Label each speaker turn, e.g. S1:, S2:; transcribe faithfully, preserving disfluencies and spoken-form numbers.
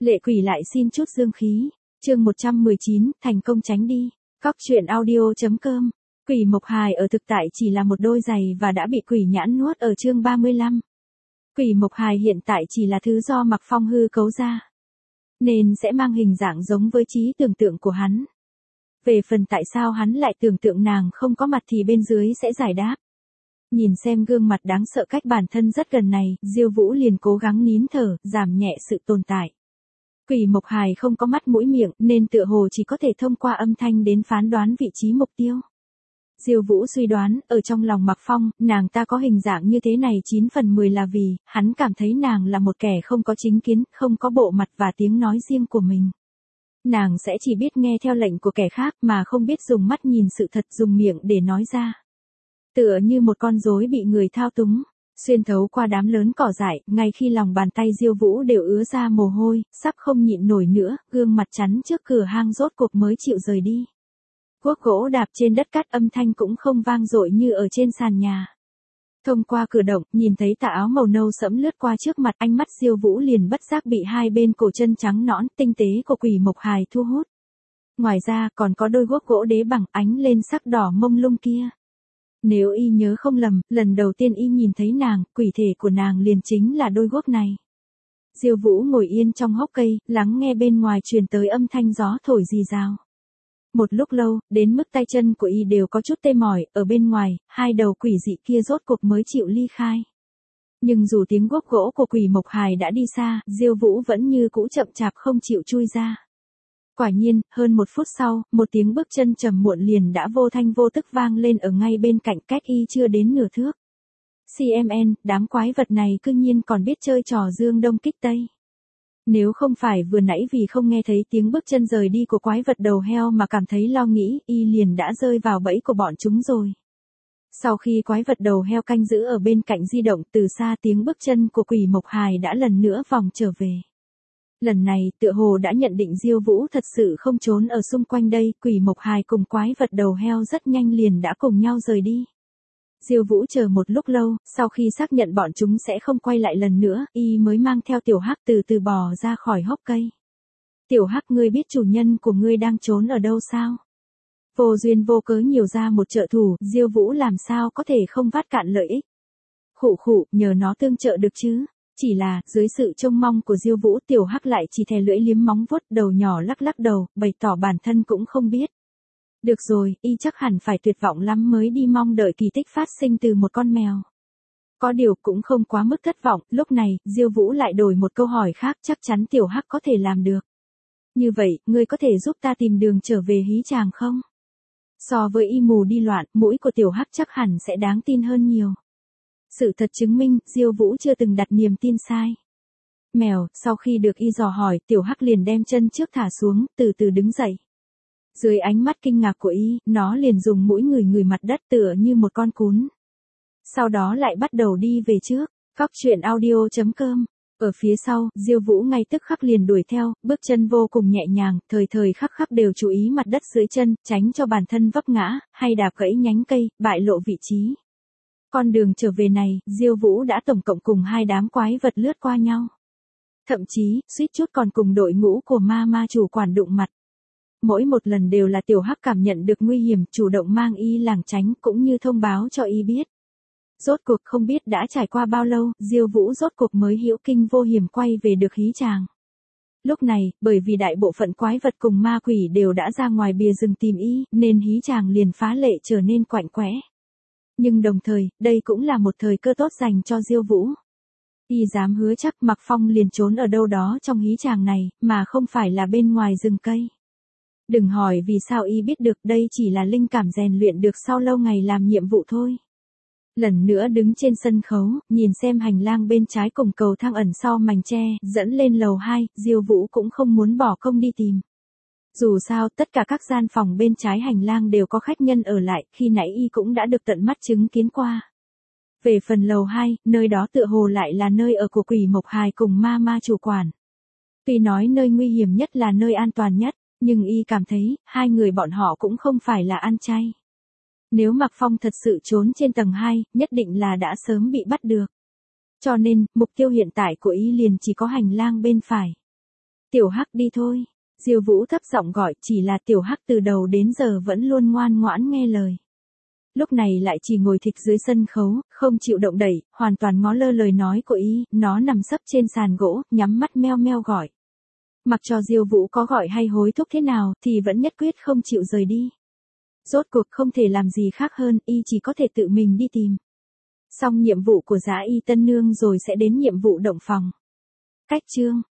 S1: Lệ quỷ lại xin chút dương khí. Chương một trăm mười chín, thành công tránh đi. Cóc truyện audio chấm com. Quỷ Mộc Hài ở thực tại chỉ là một đôi giày và đã bị quỷ nhãn nuốt ở chương ba mươi lăm. Quỷ Mộc Hài hiện tại chỉ là thứ do Mạc Phong hư cấu ra, nên sẽ mang hình dạng giống với trí tưởng tượng của hắn. Về phần tại sao hắn lại tưởng tượng nàng không có mặt thì bên dưới sẽ giải đáp. Nhìn xem gương mặt đáng sợ cách bản thân rất gần này, Diêu Vũ liền cố gắng nín thở, giảm nhẹ sự tồn tại. Quỷ Mộc Hài không có mắt mũi miệng nên tựa hồ chỉ có thể thông qua âm thanh đến phán đoán vị trí mục tiêu. Diêu Vũ suy đoán, ở trong lòng Mạc Phong, nàng ta có hình dạng như thế này chín phần mười là vì, hắn cảm thấy nàng là một kẻ không có chính kiến, không có bộ mặt và tiếng nói riêng của mình. Nàng sẽ chỉ biết nghe theo lệnh của kẻ khác mà không biết dùng mắt nhìn sự thật, dùng miệng để nói ra. Tựa như một con rối bị người thao túng, xuyên thấu qua đám lớn cỏ dại, ngay khi lòng bàn tay Diêu Vũ đều ứa ra mồ hôi, sắp không nhịn nổi nữa, gương mặt chắn trước cửa hang rốt cuộc mới chịu rời đi. Cuốc gỗ đạp trên đất cát âm thanh cũng không vang dội như ở trên sàn nhà. Thông qua cửa động, nhìn thấy tà áo màu nâu sẫm lướt qua trước mặt, ánh mắt Diêu Vũ liền bất giác bị hai bên cổ chân trắng nõn, tinh tế của Quỷ Mộc Hài thu hút. Ngoài ra, còn có đôi guốc gỗ đế bằng ánh lên sắc đỏ mông lung kia. Nếu y nhớ không lầm, lần đầu tiên y nhìn thấy nàng, quỷ thể của nàng liền chính là đôi guốc này. Diêu Vũ ngồi yên trong hốc cây, lắng nghe bên ngoài truyền tới âm thanh gió thổi rì rào. Một lúc lâu, đến mức tay chân của y đều có chút tê mỏi, ở bên ngoài, hai đầu quỷ dị kia rốt cuộc mới chịu ly khai. Nhưng dù tiếng guốc gỗ của Quỷ Mộc Hài đã đi xa, Diêu Vũ vẫn như cũ chậm chạp không chịu chui ra. Quả nhiên, hơn một phút sau, một tiếng bước chân trầm muộn liền đã vô thanh vô tức vang lên ở ngay bên cạnh, cách y chưa đến nửa thước. xê em en, đám quái vật này cư nhiên còn biết chơi trò dương đông kích tây. Nếu không phải vừa nãy vì không nghe thấy tiếng bước chân rời đi của quái vật đầu heo mà cảm thấy lo nghĩ, y liền đã rơi vào bẫy của bọn chúng rồi. Sau khi quái vật đầu heo canh giữ ở bên cạnh di động, từ xa tiếng bước chân của Quỷ Mộc Hài đã lần nữa vòng trở về. Lần này, tựa hồ đã nhận định Diêu Vũ thật sự không trốn ở xung quanh đây, Quỷ Mộc Hài cùng quái vật đầu heo rất nhanh liền đã cùng nhau rời đi. Diêu Vũ chờ một lúc lâu, sau khi xác nhận bọn chúng sẽ không quay lại lần nữa, y mới mang theo Tiểu Hắc từ từ bò ra khỏi hốc cây. Tiểu Hắc, ngươi biết chủ nhân của ngươi đang trốn ở đâu sao? Vô duyên vô cớ nhiều ra một trợ thủ, Diêu Vũ làm sao có thể không vắt cạn lợi ích. Khụ khụ, nhờ nó tương trợ được chứ. Chỉ là, dưới sự trông mong của Diêu Vũ, Tiểu Hắc lại chỉ thè lưỡi liếm móng vuốt, đầu nhỏ lắc lắc đầu, bày tỏ bản thân cũng không biết. Được rồi, y chắc hẳn phải tuyệt vọng lắm mới đi mong đợi kỳ tích phát sinh từ một con mèo. Có điều cũng không quá mức thất vọng, lúc này, Diêu Vũ lại đổi một câu hỏi khác, chắc chắn Tiểu Hắc có thể làm được. Như vậy, ngươi có thể giúp ta tìm đường trở về hí tràng không? So với y mù đi loạn, mũi của Tiểu Hắc chắc hẳn sẽ đáng tin hơn nhiều. Sự thật chứng minh, Diêu Vũ chưa từng đặt niềm tin sai. Mèo, sau khi được y dò hỏi, Tiểu Hắc liền đem chân trước thả xuống, từ từ đứng dậy. Dưới ánh mắt kinh ngạc của y, nó liền dùng mũi ngửi ngửi mặt đất tựa như một con cún. Sau đó lại bắt đầu đi về trước. Cóc truyện audio chấm com. Ở phía sau, Diêu Vũ ngay tức khắc liền đuổi theo, bước chân vô cùng nhẹ nhàng, thời thời khắc khắc đều chú ý mặt đất dưới chân, tránh cho bản thân vấp ngã, hay đạp gãy nhánh cây, bại lộ vị trí. Con đường trở về này, Diêu Vũ đã tổng cộng cùng hai đám quái vật lướt qua nhau. Thậm chí, suýt chút còn cùng đội ngũ của ma ma chủ quản đụng mặt. Mỗi một lần đều là Tiểu Hắc cảm nhận được nguy hiểm, chủ động mang y lảng tránh cũng như thông báo cho y biết. Rốt cuộc không biết đã trải qua bao lâu, Diêu Vũ rốt cuộc mới hữu kinh vô hiểm quay về được hí tràng. Lúc này, bởi vì đại bộ phận quái vật cùng ma quỷ đều đã ra ngoài bìa rừng tìm y, nên hí tràng liền phá lệ trở nên quạnh quẽ. Nhưng đồng thời, đây cũng là một thời cơ tốt dành cho Diêu Vũ. Y dám hứa chắc Mạc Phong liền trốn ở đâu đó trong hí tràng này, mà không phải là bên ngoài rừng cây. Đừng hỏi vì sao y biết được, đây chỉ là linh cảm rèn luyện được sau lâu ngày làm nhiệm vụ thôi. Lần nữa đứng trên sân khấu, nhìn xem hành lang bên trái cùng cầu thang ẩn sau mảnh tre, dẫn lên lầu hai, Diêu Vũ cũng không muốn bỏ công đi tìm. Dù sao, tất cả các gian phòng bên trái hành lang đều có khách nhân ở lại, khi nãy y cũng đã được tận mắt chứng kiến qua. Về phần lầu hai, nơi đó tựa hồ lại là nơi ở của Quỷ Mộc Hài cùng ma ma chủ quản. Tuy nói nơi nguy hiểm nhất là nơi an toàn nhất, nhưng y cảm thấy, hai người bọn họ cũng không phải là ăn chay. Nếu Mạc Phong thật sự trốn trên tầng hai, nhất định là đã sớm bị bắt được. Cho nên, mục tiêu hiện tại của y liền chỉ có hành lang bên phải. Tiểu Hắc đi thôi. Diêu Vũ thấp giọng gọi, chỉ là Tiểu Hắc từ đầu đến giờ vẫn luôn ngoan ngoãn nghe lời. Lúc này lại chỉ ngồi thịch dưới sân khấu, không chịu động đẩy, hoàn toàn ngó lơ lời nói của y, nó nằm sấp trên sàn gỗ, nhắm mắt meo meo gọi. Mặc cho Diêu Vũ có gọi hay hối thúc thế nào, thì vẫn nhất quyết không chịu rời đi. Rốt cuộc không thể làm gì khác hơn, y chỉ có thể tự mình đi tìm. Xong nhiệm vụ của Dã Y Tân Nương rồi sẽ đến nhiệm vụ động phòng. Cách chương